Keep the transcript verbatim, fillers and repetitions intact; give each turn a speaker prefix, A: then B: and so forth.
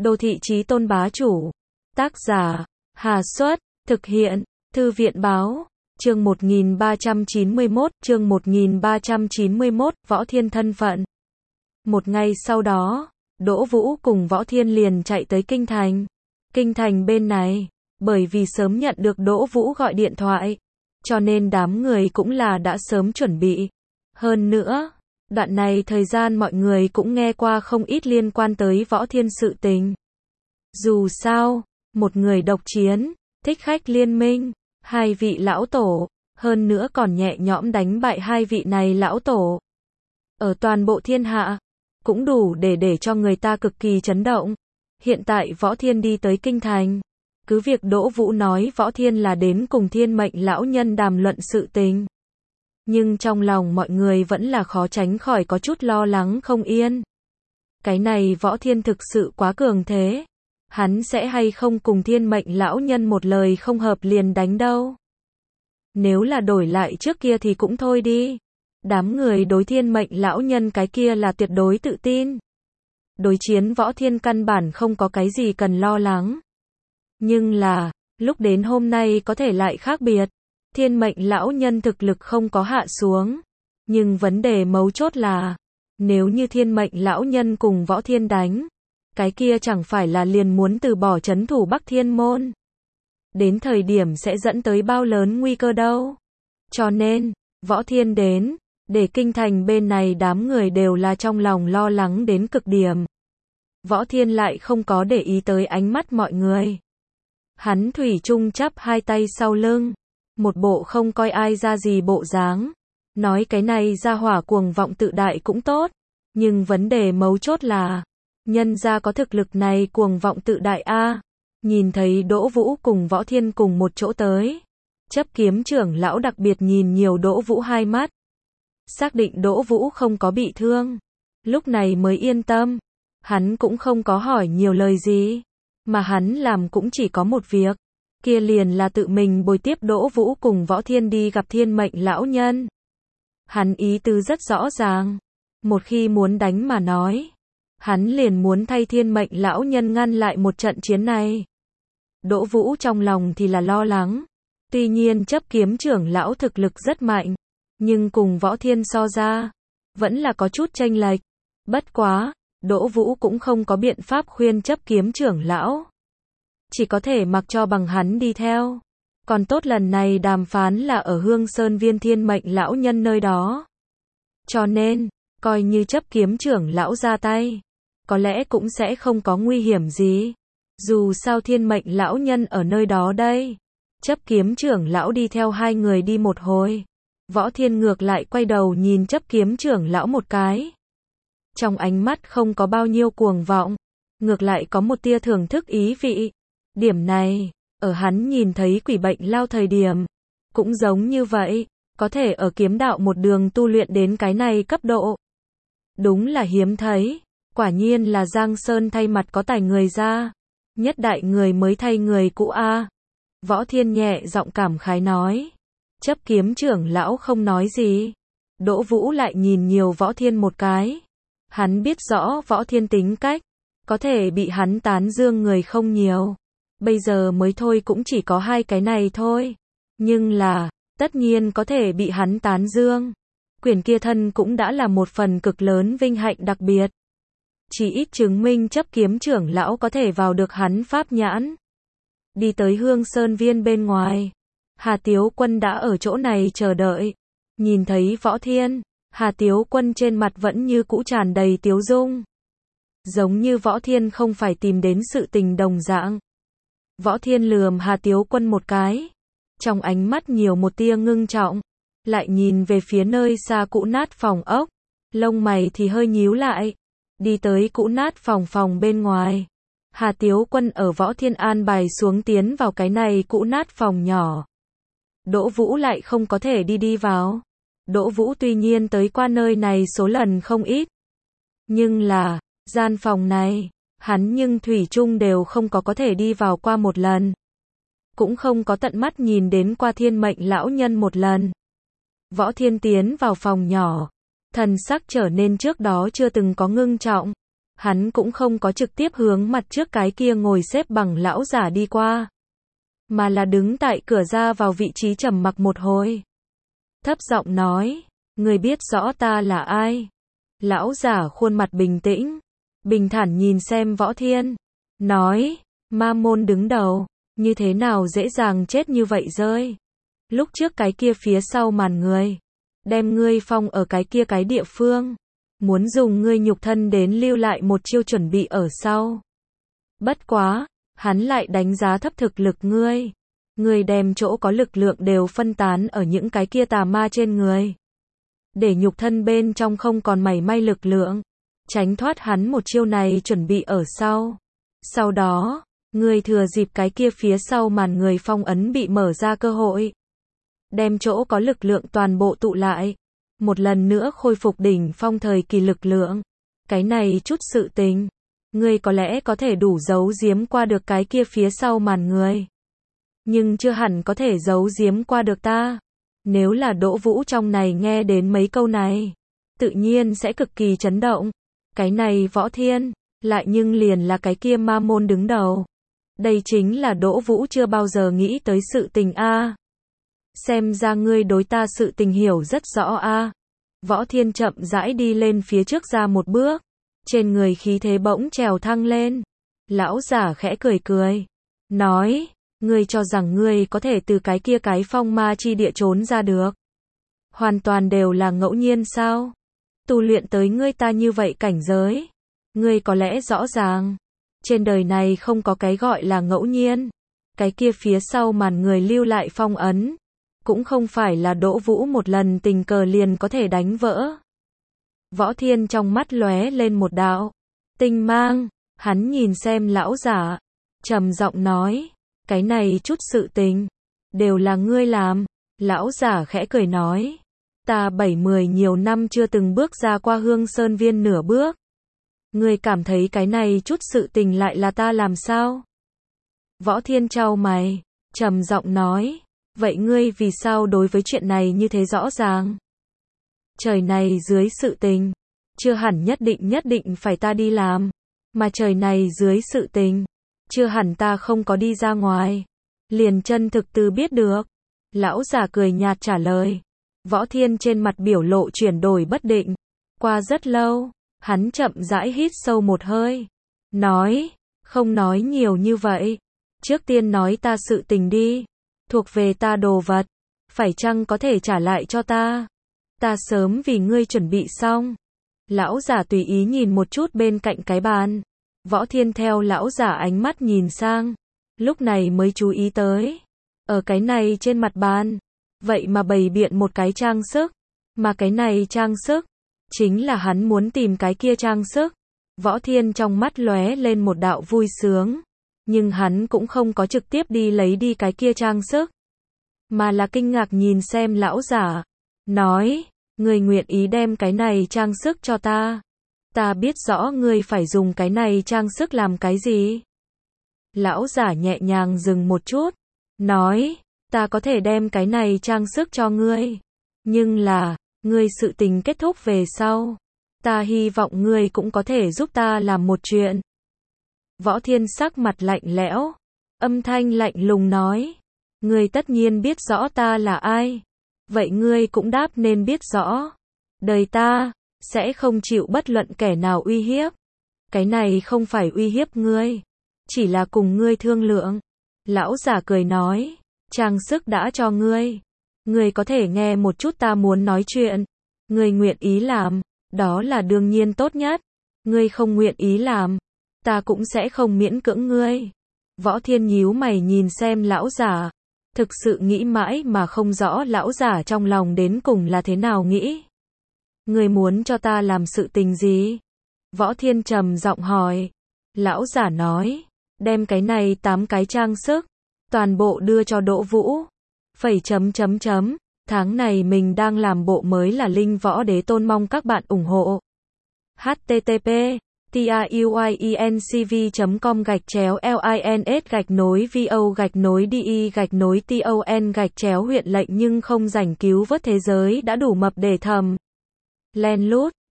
A: Đô thị chí tôn bá chủ. Tác giả, Hà Xuất, thực hiện, Thư viện Báo, chương một nghìn ba trăm chín mươi mốt, chương một nghìn ba trăm chín mươi mốt, Võ Thiên thân phận. Một ngày sau đó, Đỗ Vũ cùng Võ Thiên liền chạy tới Kinh Thành. Kinh Thành bên này, bởi vì sớm nhận được Đỗ Vũ gọi điện thoại, cho nên đám người cũng là đã sớm chuẩn bị. Hơn nữa, đoạn này thời gian mọi người cũng nghe qua không ít liên quan tới Võ Thiên sự tình. Dù sao, một người độc chiến, thích khách liên minh, hai vị lão tổ, hơn nữa còn nhẹ nhõm đánh bại hai vị này lão tổ. Ở toàn bộ thiên hạ, cũng đủ để để cho người ta cực kỳ chấn động. Hiện tại Võ Thiên đi tới Kinh Thành. Cứ việc Đỗ Vũ nói Võ Thiên là đến cùng Thiên Mệnh lão nhân đàm luận sự tình. Nhưng trong lòng mọi người vẫn là khó tránh khỏi có chút lo lắng không yên. Cái này Võ Thiên thực sự quá cường thế. Hắn sẽ hay không cùng Thiên Mệnh lão nhân một lời không hợp liền đánh đâu. Nếu là đổi lại trước kia thì cũng thôi đi. Đám người đối Thiên Mệnh lão nhân cái kia là tuyệt đối tự tin. Đối chiến Võ Thiên căn bản không có cái gì cần lo lắng. Nhưng là, lúc đến hôm nay có thể lại khác biệt. Thiên Mệnh lão nhân thực lực không có hạ xuống. Nhưng vấn đề mấu chốt là, nếu như Thiên Mệnh lão nhân cùng Võ Thiên đánh, cái kia chẳng phải là liền muốn từ bỏ trấn thủ Bắc Thiên Môn. Đến thời điểm sẽ dẫn tới bao lớn nguy cơ đâu. Cho nên, Võ Thiên đến, để Kinh Thành bên này đám người đều là trong lòng lo lắng đến cực điểm. Võ Thiên lại không có để ý tới ánh mắt mọi người. Hắn thủy chung chắp hai tay sau lưng, một bộ không coi ai ra gì bộ dáng. Nói cái này ra hỏa cuồng vọng tự đại cũng tốt, nhưng vấn đề mấu chốt là, nhân gia có thực lực này cuồng vọng tự đại a. Nhìn thấy Đỗ Vũ cùng Võ Thiên cùng một chỗ tới, chấp kiếm trưởng lão đặc biệt nhìn nhiều Đỗ Vũ hai mắt. Xác định Đỗ Vũ không có bị thương, lúc này mới yên tâm. Hắn cũng không có hỏi nhiều lời gì, mà hắn làm cũng chỉ có một việc, kia liền là tự mình bồi tiếp Đỗ Vũ cùng Võ Thiên đi gặp Thiên Mệnh lão nhân. Hắn ý tứ rất rõ ràng, một khi muốn đánh mà nói, hắn liền muốn thay Thiên Mệnh lão nhân ngăn lại một trận chiến này. Đỗ Vũ trong lòng thì là lo lắng, tuy nhiên chấp kiếm trưởng lão thực lực rất mạnh, nhưng cùng Võ Thiên so ra, vẫn là có chút chênh lệch. Bất quá, Đỗ Vũ cũng không có biện pháp khuyên chấp kiếm trưởng lão. Chỉ có thể mặc cho bằng hắn đi theo. Còn tốt lần này đàm phán là ở Hương Sơn Viên Thiên Mệnh lão nhân nơi đó. Cho nên, coi như chấp kiếm trưởng lão ra tay, có lẽ cũng sẽ không có nguy hiểm gì. Dù sao Thiên Mệnh lão nhân ở nơi đó đây. Chấp kiếm trưởng lão đi theo hai người đi một hồi. Võ Thiên ngược lại quay đầu nhìn chấp kiếm trưởng lão một cái. Trong ánh mắt không có bao nhiêu cuồng vọng, ngược lại có một tia thưởng thức ý vị. Điểm này, ở hắn nhìn thấy quỷ bệnh lao thời điểm, cũng giống như vậy, có thể ở kiếm đạo một đường tu luyện đến cái này cấp độ. Đúng là hiếm thấy, quả nhiên là Giang Sơn thay mặt có tài người ra, nhất đại người mới thay người cũ a. Võ Thiên nhẹ giọng cảm khái nói. Chấp kiếm trưởng lão không nói gì. Đỗ Vũ lại nhìn nhiều Võ Thiên một cái. Hắn biết rõ Võ Thiên tính cách, có thể bị hắn tán dương người không nhiều. Bây giờ mới thôi cũng chỉ có hai cái này thôi. Nhưng là, tất nhiên có thể bị hắn tán dương. Quyền kia thân cũng đã là một phần cực lớn vinh hạnh đặc biệt. Chỉ ít chứng minh chấp kiếm trưởng lão có thể vào được hắn pháp nhãn. Đi tới Hương Sơn Viên bên ngoài. Hà Tiếu Quân đã ở chỗ này chờ đợi. Nhìn thấy Võ Thiên, Hà Tiếu Quân trên mặt vẫn như cũ tràn đầy tiếu dung. Giống như Võ Thiên không phải tìm đến sự tình đồng dạng. Võ Thiên lườm Hà Tiếu Quân một cái. Trong ánh mắt nhiều một tia ngưng trọng. Lại nhìn về phía nơi xa cũ nát phòng ốc. Lông mày thì hơi nhíu lại. Đi tới cũ nát phòng phòng bên ngoài. Hà Tiếu Quân ở Võ Thiên an bài xuống tiến vào cái này cũ nát phòng nhỏ. Đỗ Vũ lại không có thể đi đi vào. Đỗ Vũ tuy nhiên tới qua nơi này số lần không ít. Nhưng là, gian phòng này, hắn nhưng thủy chung đều không có có thể đi vào qua một lần. Cũng không có tận mắt nhìn đến qua Thiên Mệnh lão nhân một lần. Võ Thiên tiến vào phòng nhỏ. Thần sắc trở nên trước đó chưa từng có ngưng trọng. Hắn cũng không có trực tiếp hướng mặt trước cái kia ngồi xếp bằng lão giả đi qua, mà là đứng tại cửa ra vào vị trí trầm mặc một hồi. Thấp giọng nói, người biết rõ ta là ai? Lão giả khuôn mặt bình tĩnh, bình thản nhìn xem Võ Thiên, nói, ma môn đứng đầu, như thế nào dễ dàng chết như vậy rơi. Lúc trước cái kia phía sau màn người, đem ngươi phong ở cái kia cái địa phương, muốn dùng ngươi nhục thân đến lưu lại một chiêu chuẩn bị ở sau. Bất quá, hắn lại đánh giá thấp thực lực ngươi. Ngươi đem chỗ có lực lượng đều phân tán ở những cái kia tà ma trên người, để nhục thân bên trong không còn mảy may lực lượng, tránh thoát hắn một chiêu này chuẩn bị ở sau. Sau đó, ngươi thừa dịp cái kia phía sau màn người phong ấn bị mở ra cơ hội, đem chỗ có lực lượng toàn bộ tụ lại, một lần nữa khôi phục đỉnh phong thời kỳ lực lượng. Cái này chút sự tình, ngươi có lẽ có thể đủ giấu giếm qua được cái kia phía sau màn người, nhưng chưa hẳn có thể giấu giếm qua được ta. Nếu là Đỗ Vũ trong này nghe đến mấy câu này, tự nhiên sẽ cực kỳ chấn động. Cái này Võ Thiên, lại nhưng liền là cái kia ma môn đứng đầu. Đây chính là Đỗ Vũ chưa bao giờ nghĩ tới sự tình a. Xem ra ngươi đối ta sự tình hiểu rất rõ a. Võ Thiên chậm rãi đi lên phía trước ra một bước, trên người khí thế bỗng trèo thăng lên. Lão giả khẽ cười cười, nói, ngươi cho rằng ngươi có thể từ cái kia cái phong ma chi địa trốn ra được? Hoàn toàn đều là ngẫu nhiên sao? Tu luyện tới ngươi ta như vậy cảnh giới, ngươi có lẽ rõ ràng, trên đời này không có cái gọi là ngẫu nhiên. Cái kia phía sau màn người lưu lại phong ấn, cũng không phải là Đỗ Vũ một lần tình cờ liền có thể đánh vỡ. Võ Thiên trong mắt lóe lên một đạo tinh mang, hắn nhìn xem lão giả, trầm giọng nói, cái này chút sự tình, đều là ngươi làm. Lão giả khẽ cười nói, ta bảy mười nhiều năm chưa từng bước ra qua Hương Sơn Viên nửa bước. Ngươi cảm thấy cái này chút sự tình lại là ta làm sao? Võ Thiên chau mày, trầm giọng nói, vậy ngươi vì sao đối với chuyện này như thế rõ ràng? Trời này dưới sự tình, chưa hẳn nhất định nhất định phải ta đi làm, mà trời này dưới sự tình, chưa hẳn ta không có đi ra ngoài, liền chân thực từ biết được. Lão giả cười nhạt trả lời. Võ Thiên trên mặt biểu lộ chuyển đổi bất định. Qua rất lâu, hắn chậm rãi hít sâu một hơi, nói, không nói nhiều như vậy, trước tiên nói ta sự tình đi, thuộc về ta đồ vật, phải chăng có thể trả lại cho ta? Ta sớm vì ngươi chuẩn bị xong. Lão giả tùy ý nhìn một chút bên cạnh cái bàn. Võ Thiên theo lão giả ánh mắt nhìn sang, lúc này mới chú ý tới, ở cái này trên mặt bàn, vậy mà bày biện một cái trang sức, mà cái này trang sức, chính là hắn muốn tìm cái kia trang sức. Võ Thiên trong mắt lóe lên một đạo vui sướng, nhưng hắn cũng không có trực tiếp đi lấy đi cái kia trang sức, mà là kinh ngạc nhìn xem lão giả, nói, ngươi nguyện ý đem cái này trang sức cho ta? Ta biết rõ ngươi phải dùng cái này trang sức làm cái gì. Lão giả nhẹ nhàng dừng một chút, nói, ta có thể đem cái này trang sức cho ngươi, nhưng là, ngươi sự tình kết thúc về sau, ta hy vọng ngươi cũng có thể giúp ta làm một chuyện. Võ Thiên sắc mặt lạnh lẽo, âm thanh lạnh lùng nói, ngươi tất nhiên biết rõ ta là ai, vậy ngươi cũng đáp nên biết rõ, đời ta sẽ không chịu bất luận kẻ nào uy hiếp. Cái này không phải uy hiếp ngươi, chỉ là cùng ngươi thương lượng. Lão giả cười nói, trang sức đã cho ngươi, ngươi có thể nghe một chút ta muốn nói chuyện. Ngươi nguyện ý làm, đó là đương nhiên tốt nhất. Ngươi không nguyện ý làm, ta cũng sẽ không miễn cưỡng ngươi. Võ Thiên nhíu mày nhìn xem lão giả, thực sự nghĩ mãi mà không rõ lão giả trong lòng đến cùng là thế nào nghĩ. Ngươi muốn cho ta làm sự tình gì? Võ Thiên trầm giọng hỏi. Lão giả nói, đem cái này tám cái trang sức, toàn bộ đưa cho Đỗ Vũ. Phẩy chấm chấm chấm, tháng này mình đang làm bộ mới là Linh Võ Đế Tôn, mong các bạn ủng hộ. H T T P TIUYENCV chấm com gạch chéo LINS gạch nối VO gạch nối DE gạch nối TON gạch chéo huyện lệnh nhưng không rảnh cứu vớt thế giới đã đủ mập để thầm. Len lút.